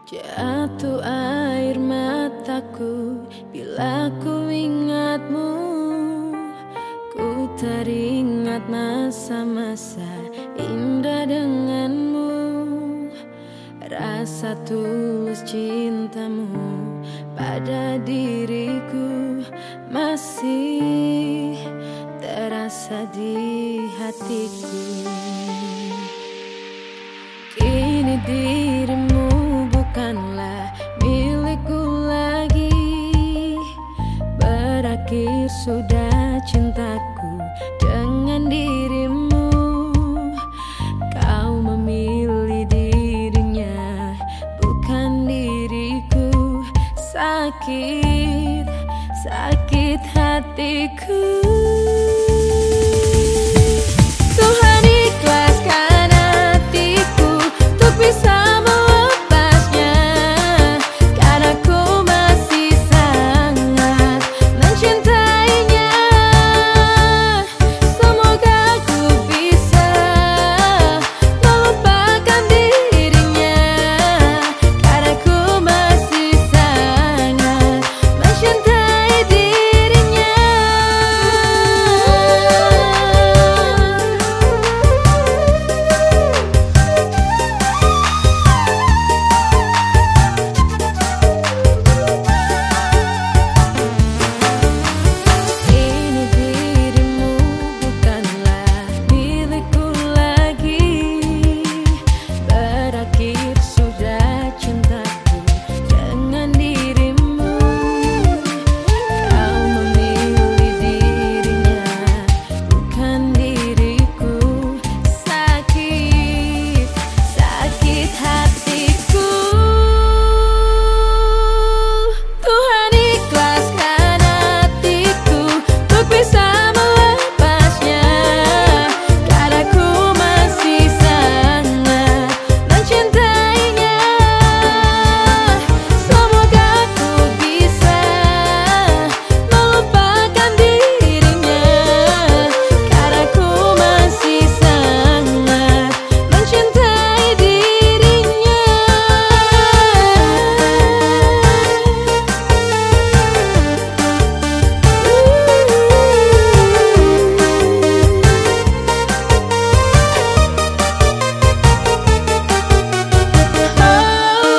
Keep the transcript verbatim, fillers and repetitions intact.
Jatuh air mataku bila ku ingatmu. Ku teringat masa-masa indah denganmu. Rasa tulus cintamu pada diriku masih terasa di hatiku. Kini dirimu bukanlah milikku lagi. Berakhir sudah cintaku dengan dirimu. Kau memilih dirinya, bukan diriku. Sakit, sakit hatiku.